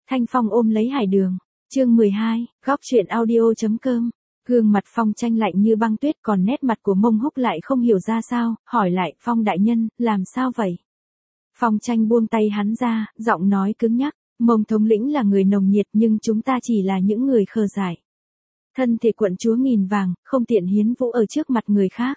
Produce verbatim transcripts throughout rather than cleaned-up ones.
Thanh Phong ôm lấy Hải Đường. Chương mười hai, góc truyện audio.com. Gương mặt Phong Tranh lạnh như băng tuyết, còn nét mặt của Mông Húc lại không hiểu ra sao, hỏi lại, Phong đại nhân, làm sao vậy? Phong Tranh buông tay hắn ra, giọng nói cứng nhắc, Mông thống lĩnh là người nồng nhiệt nhưng chúng ta chỉ là những người khờ dại. Thân thể quận chúa nghìn vàng, không tiện hiến vũ ở trước mặt người khác.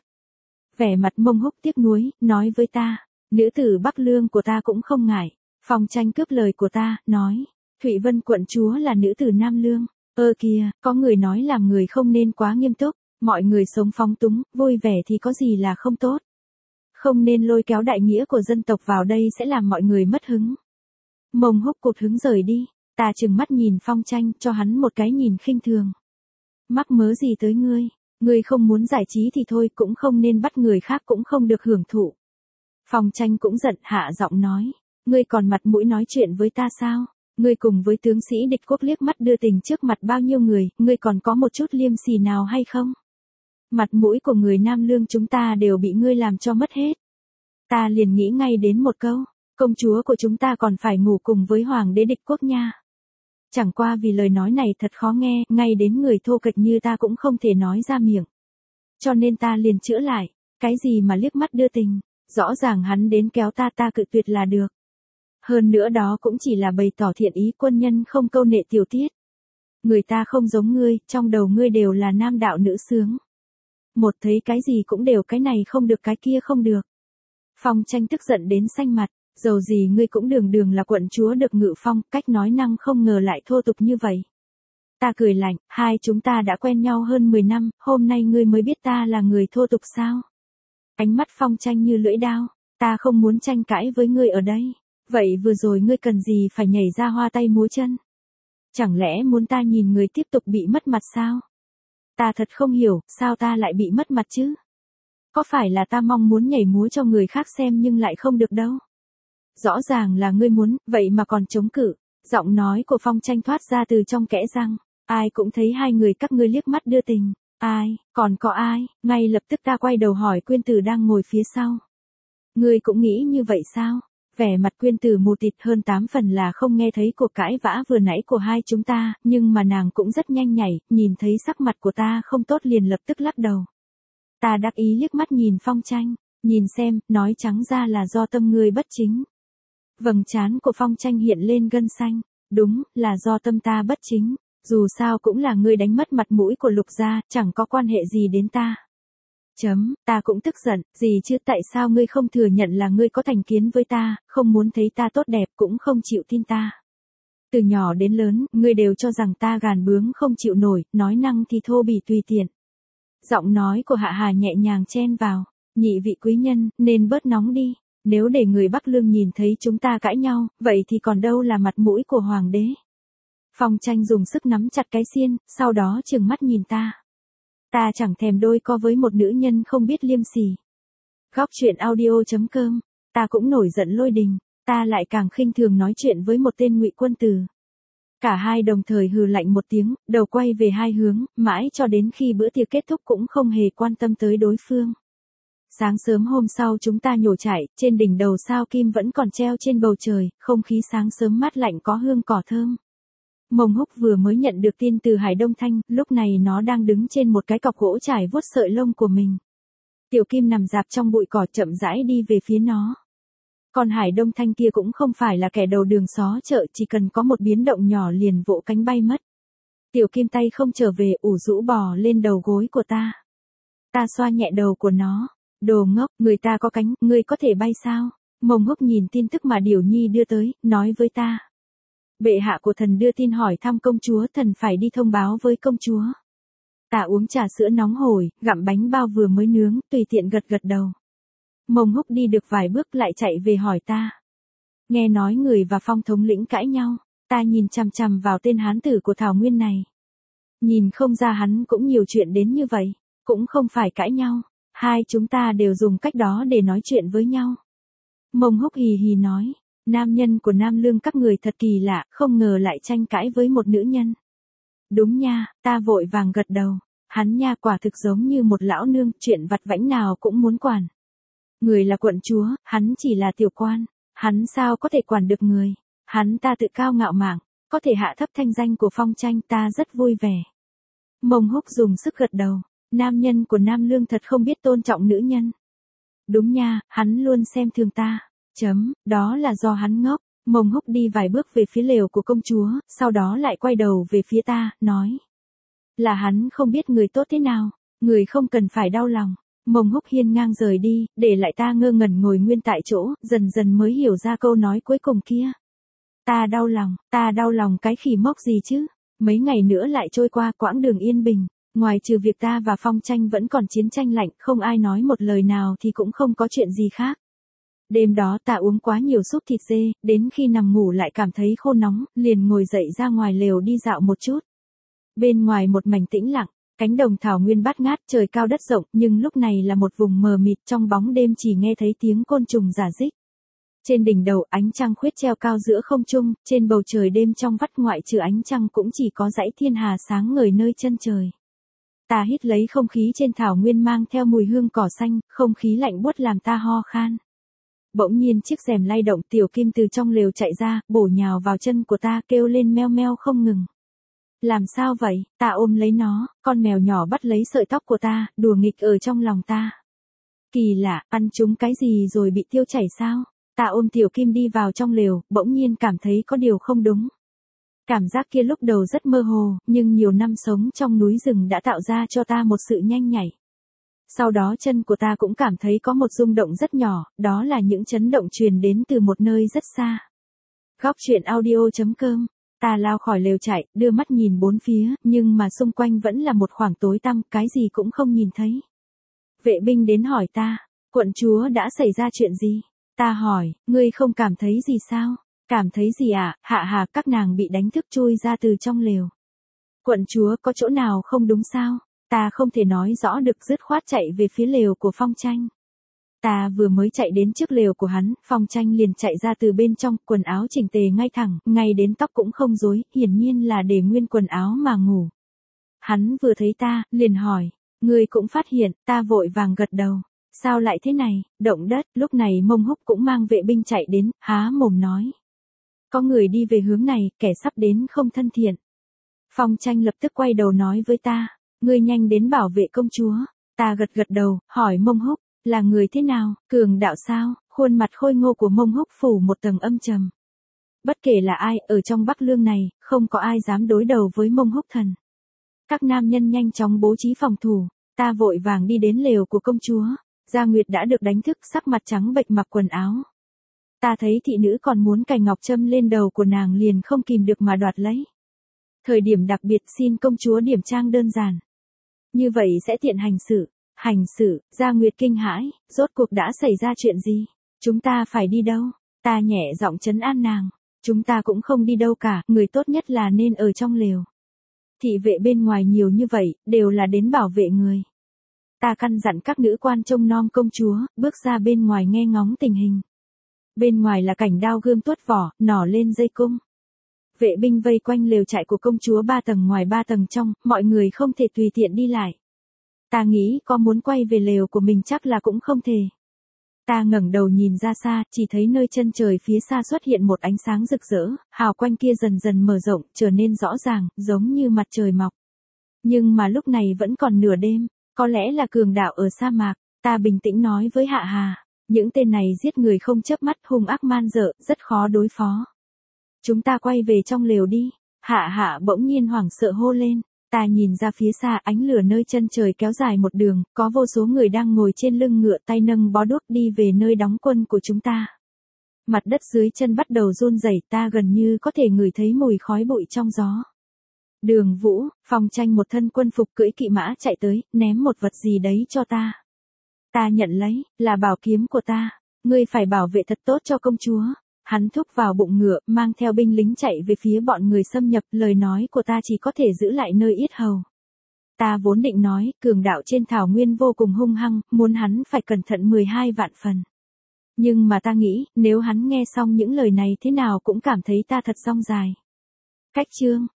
Vẻ mặt Mông Húc tiếc nuối, nói với ta, nữ tử Bắc Lương của ta cũng không ngại. Phong Tranh cướp lời của ta, nói, Thụy Vân quận chúa là nữ tử Nam Lương. Ơ kìa, có người nói làm người không nên quá nghiêm túc, mọi người sống phóng túng, vui vẻ thì có gì là không tốt. Không nên lôi kéo đại nghĩa của dân tộc vào đây sẽ làm mọi người mất hứng. Mông Húc cụt hứng rời đi, ta trừng mắt nhìn Phong Tranh, cho hắn một cái nhìn khinh thường. Mắc mớ gì tới ngươi, ngươi không muốn giải trí thì thôi, cũng không nên bắt người khác cũng không được hưởng thụ. Phong Tranh cũng giận, hạ giọng nói, ngươi còn mặt mũi nói chuyện với ta sao? Ngươi cùng với tướng sĩ địch quốc liếc mắt đưa tình trước mặt bao nhiêu người, ngươi còn có một chút liêm sỉ nào hay không? Mặt mũi của người Nam Lương chúng ta đều bị ngươi làm cho mất hết. Ta liền nghĩ ngay đến một câu, công chúa của chúng ta còn phải ngủ cùng với hoàng đế địch quốc nha. Chẳng qua vì lời nói này thật khó nghe, ngay đến người thô kệch như ta cũng không thể nói ra miệng. Cho nên ta liền chữa lại, cái gì mà liếc mắt đưa tình, rõ ràng hắn đến kéo ta ta cự tuyệt là được. Hơn nữa đó cũng chỉ là bày tỏ thiện ý, quân nhân không câu nệ tiểu tiết. Người ta không giống ngươi, trong đầu ngươi đều là nam đạo nữ sướng. Một thấy cái gì cũng đều cái này không được cái kia không được. Phong Tranh tức giận đến xanh mặt, dầu gì ngươi cũng đường đường là quận chúa được ngự phong, cách nói năng không ngờ lại thô tục như vậy. Ta cười lạnh, hai chúng ta đã quen nhau hơn mười năm, hôm nay ngươi mới biết ta là người thô tục sao? Ánh mắt Phong Tranh như lưỡi dao, ta không muốn tranh cãi với ngươi ở đây. Vậy vừa rồi ngươi cần gì phải nhảy ra hoa tay múa chân? Chẳng lẽ muốn ta nhìn người tiếp tục bị mất mặt sao? Ta thật không hiểu, sao ta lại bị mất mặt chứ? Có phải là ta mong muốn nhảy múa cho người khác xem nhưng lại không được đâu? Rõ ràng là ngươi muốn, vậy mà còn chống cự. Giọng nói của Phong Tranh thoát ra từ trong kẽ răng. Ai cũng thấy hai người các ngươi liếc mắt đưa tình. Ai, còn có ai? Ngay lập tức ta quay đầu hỏi Quyên Tử đang ngồi phía sau. Ngươi cũng nghĩ như vậy sao? Vẻ mặt Quyên Tử mù tịt, hơn tám phần là không nghe thấy cuộc cãi vã vừa nãy của hai chúng ta, nhưng mà nàng cũng rất nhanh nhảy, nhìn thấy sắc mặt của ta không tốt liền lập tức lắc đầu. Ta đắc ý liếc mắt nhìn Phong Tranh, nhìn xem, nói trắng ra là do tâm ngươi bất chính. Vầng trán của Phong Tranh hiện lên gân xanh, đúng, là do tâm ta bất chính, dù sao cũng là ngươi đánh mất mặt mũi của Lục gia, chẳng có quan hệ gì đến ta. Chấm, ta cũng tức giận, gì chứ, tại sao ngươi không thừa nhận là ngươi có thành kiến với ta, không muốn thấy ta tốt đẹp, cũng không chịu tin ta. Từ nhỏ đến lớn, ngươi đều cho rằng ta gàn bướng không chịu nổi, nói năng thì thô bỉ tùy tiện. Giọng nói của Hạ Hà nhẹ nhàng chen vào, nhị vị quý nhân, nên bớt nóng đi, nếu để người Bắc Lương nhìn thấy chúng ta cãi nhau, vậy thì còn đâu là mặt mũi của hoàng đế. Phong Tranh dùng sức nắm chặt cái xiên, sau đó trừng mắt nhìn ta. Ta chẳng thèm đôi co với một nữ nhân không biết liêm sỉ. Góc truyện audio.com, ta cũng nổi giận lôi đình, ta lại càng khinh thường nói chuyện với một tên Ngụy Quân Tử. Cả hai đồng thời hừ lạnh một tiếng, đầu quay về hai hướng, mãi cho đến khi bữa tiệc kết thúc cũng không hề quan tâm tới đối phương. Sáng sớm hôm sau chúng ta nhổ trại, trên đỉnh đầu sao kim vẫn còn treo trên bầu trời, không khí sáng sớm mát lạnh có hương cỏ thơm. Mông Húc vừa mới nhận được tin từ Hải Đông Thanh, lúc này nó đang đứng trên một cái cọc gỗ trải vuốt sợi lông của mình. Tiểu Kim nằm rạp trong bụi cỏ chậm rãi đi về phía nó. Còn Hải Đông Thanh kia cũng không phải là kẻ đầu đường xó chợ, chỉ cần có một biến động nhỏ liền vỗ cánh bay mất. Tiểu Kim tay không trở về, ủ rũ bò lên đầu gối của ta. Ta xoa nhẹ đầu của nó. Đồ ngốc, người ta có cánh, ngươi có thể bay sao? Mông Húc nhìn tin tức mà Điểu Nhi đưa tới, nói với ta. Bệ hạ của thần đưa tin hỏi thăm công chúa, thần phải đi thông báo với công chúa. Ta uống trà sữa nóng hổi, gặm bánh bao vừa mới nướng, tùy tiện gật gật đầu. Mông Húc đi được vài bước lại chạy về hỏi ta. Nghe nói người và Phong thống lĩnh cãi nhau, ta nhìn chằm chằm vào tên hán tử của Thảo Nguyên này. Nhìn không ra hắn cũng nhiều chuyện đến như vậy, cũng không phải cãi nhau, hai chúng ta đều dùng cách đó để nói chuyện với nhau. Mông Húc hì hì nói. Nam nhân của Nam Lương các người thật kỳ lạ, không ngờ lại tranh cãi với một nữ nhân. Đúng nha, ta vội vàng gật đầu. Hắn nha quả thực giống như một lão nương, chuyện vặt vãnh nào cũng muốn quản. Người là quận chúa, hắn chỉ là tiểu quan. Hắn sao có thể quản được người. Hắn ta tự cao ngạo mạn, có thể hạ thấp thanh danh của Phong Tranh ta rất vui vẻ. Mông Húc dùng sức gật đầu, nam nhân của Nam Lương thật không biết tôn trọng nữ nhân. Đúng nha, hắn luôn xem thường ta. Chấm, đó là do hắn ngốc. Mông Húc đi vài bước về phía lều của công chúa, sau đó lại quay đầu về phía ta, nói. Là hắn không biết người tốt thế nào, người không cần phải đau lòng. Mông Húc hiên ngang rời đi, để lại ta ngơ ngẩn ngồi nguyên tại chỗ, dần dần mới hiểu ra câu nói cuối cùng kia. Ta đau lòng, ta đau lòng cái khỉ mốc gì chứ. Mấy ngày nữa lại trôi qua quãng đường yên bình, ngoài trừ việc ta và Phong Tranh vẫn còn chiến tranh lạnh, không ai nói một lời nào thì cũng không có chuyện gì khác. Đêm đó ta uống quá nhiều súp thịt dê, đến khi nằm ngủ lại cảm thấy khô nóng, liền ngồi dậy ra ngoài lều đi dạo một chút. Bên ngoài một mảnh tĩnh lặng, cánh đồng thảo nguyên bát ngát, trời cao đất rộng, nhưng lúc này là một vùng mờ mịt, trong bóng đêm chỉ nghe thấy tiếng côn trùng rả rích. Trên đỉnh đầu ánh trăng khuyết treo cao giữa không trung, trên bầu trời đêm trong vắt ngoại trừ ánh trăng cũng chỉ có dãy thiên hà sáng ngời nơi chân trời. Ta hít lấy không khí trên thảo nguyên mang theo mùi hương cỏ xanh, không khí lạnh buốt làm ta ho khan. Bỗng nhiên chiếc rèm lay động, Tiểu Kim từ trong lều chạy ra, bổ nhào vào chân của ta kêu lên meo meo không ngừng. Làm sao vậy? Ta ôm lấy nó, con mèo nhỏ bắt lấy sợi tóc của ta, đùa nghịch ở trong lòng ta. Kỳ lạ, ăn trúng cái gì rồi bị tiêu chảy sao? Ta ôm Tiểu Kim đi vào trong lều, bỗng nhiên cảm thấy có điều không đúng. Cảm giác kia lúc đầu rất mơ hồ, nhưng nhiều năm sống trong núi rừng đã tạo ra cho ta một sự nhanh nhạy. Sau đó chân của ta cũng cảm thấy có một rung động rất nhỏ, đó là những chấn động truyền đến từ một nơi rất xa. Góc truyện audio chấm com. Ta lao khỏi lều chạy, đưa mắt nhìn bốn phía, nhưng mà xung quanh vẫn là một khoảng tối tăm, cái gì cũng không nhìn thấy. Vệ binh đến hỏi ta, quận chúa đã xảy ra chuyện gì? Ta hỏi, ngươi không cảm thấy gì sao? Cảm thấy gì ạ? À? Hạ hà, các nàng bị đánh thức chui ra từ trong lều. Quận chúa có chỗ nào không đúng sao? Ta không thể nói rõ được, dứt khoát chạy về phía lều của Phong Tranh. Ta vừa mới chạy đến trước lều của hắn, Phong Tranh liền chạy ra từ bên trong, quần áo chỉnh tề ngay thẳng, ngay đến tóc cũng không rối, hiển nhiên là để nguyên quần áo mà ngủ. Hắn vừa thấy ta, liền hỏi, ngươi cũng phát hiện, ta vội vàng gật đầu. Sao lại thế này? Động đất. Lúc này Mông Húc cũng mang vệ binh chạy đến, há mồm nói. Có người đi về hướng này, kẻ sắp đến không thân thiện. Phong Tranh lập tức quay đầu nói với ta, ngươi nhanh đến bảo vệ công chúa. Ta gật gật đầu, hỏi Mông Húc, là người thế nào, cường đạo sao? Khuôn mặt khôi ngô của Mông Húc phủ một tầng âm trầm. Bất kể là ai, ở trong Bắc Lương này, không có ai dám đối đầu với Mông Húc thần. Các nam nhân nhanh chóng bố trí phòng thủ, ta vội vàng đi đến lều của công chúa. Gia Nguyệt đã được đánh thức, sắc mặt trắng bệch mặc quần áo. Ta thấy thị nữ còn muốn cài ngọc châm lên đầu của nàng liền không kìm được mà đoạt lấy. Thời điểm đặc biệt xin công chúa điểm trang đơn giản. Như vậy sẽ tiện hành sự. Hành sự, Gia Nguyệt kinh hãi, rốt cuộc đã xảy ra chuyện gì? Chúng ta phải đi đâu? Ta nhẹ giọng trấn an nàng. Chúng ta cũng không đi đâu cả, người tốt nhất là nên ở trong lều. Thị vệ bên ngoài nhiều như vậy, đều là đến bảo vệ người. Ta căn dặn các nữ quan trông nom công chúa, bước ra bên ngoài nghe ngóng tình hình. Bên ngoài là cảnh đao gươm tuốt vỏ, nỏ lên dây cung. Vệ binh vây quanh lều trại của công chúa ba tầng ngoài ba tầng trong, mọi người không thể tùy tiện đi lại. Ta nghĩ có muốn quay về lều của mình chắc là cũng không thể. Ta ngẩng đầu nhìn ra xa, chỉ thấy nơi chân trời phía xa xuất hiện một ánh sáng rực rỡ, hào quang kia dần dần mở rộng, trở nên rõ ràng, giống như mặt trời mọc. Nhưng mà lúc này vẫn còn nửa đêm, có lẽ là cường đạo ở sa mạc. Ta bình tĩnh nói với Hạ Hà, những tên này giết người không chớp mắt, hung ác man dợ, rất khó đối phó. Chúng ta quay về trong lều đi. Hạ Hạ bỗng nhiên hoảng sợ hô lên. Ta nhìn ra phía xa, ánh lửa nơi chân trời kéo dài một đường, có vô số người đang ngồi trên lưng ngựa tay nâng bó đuốc đi về nơi đóng quân của chúng ta. Mặt đất dưới chân bắt đầu run rẩy, ta gần như có thể ngửi thấy mùi khói bụi trong gió. Đường Vũ, Phong Tranh một thân quân phục cưỡi kỵ mã chạy tới, ném một vật gì đấy cho ta. Ta nhận lấy, là bảo kiếm của ta. Ngươi phải bảo vệ thật tốt cho công chúa. Hắn thúc vào bụng ngựa, mang theo binh lính chạy về phía bọn người xâm nhập, lời nói của ta chỉ có thể giữ lại nơi yết hầu. Ta vốn định nói, cường đạo trên thảo nguyên vô cùng hung hăng, muốn hắn phải cẩn thận mười hai vạn phần. Nhưng mà ta nghĩ, nếu hắn nghe xong những lời này thế nào cũng cảm thấy ta thật rong dài. Cách chương.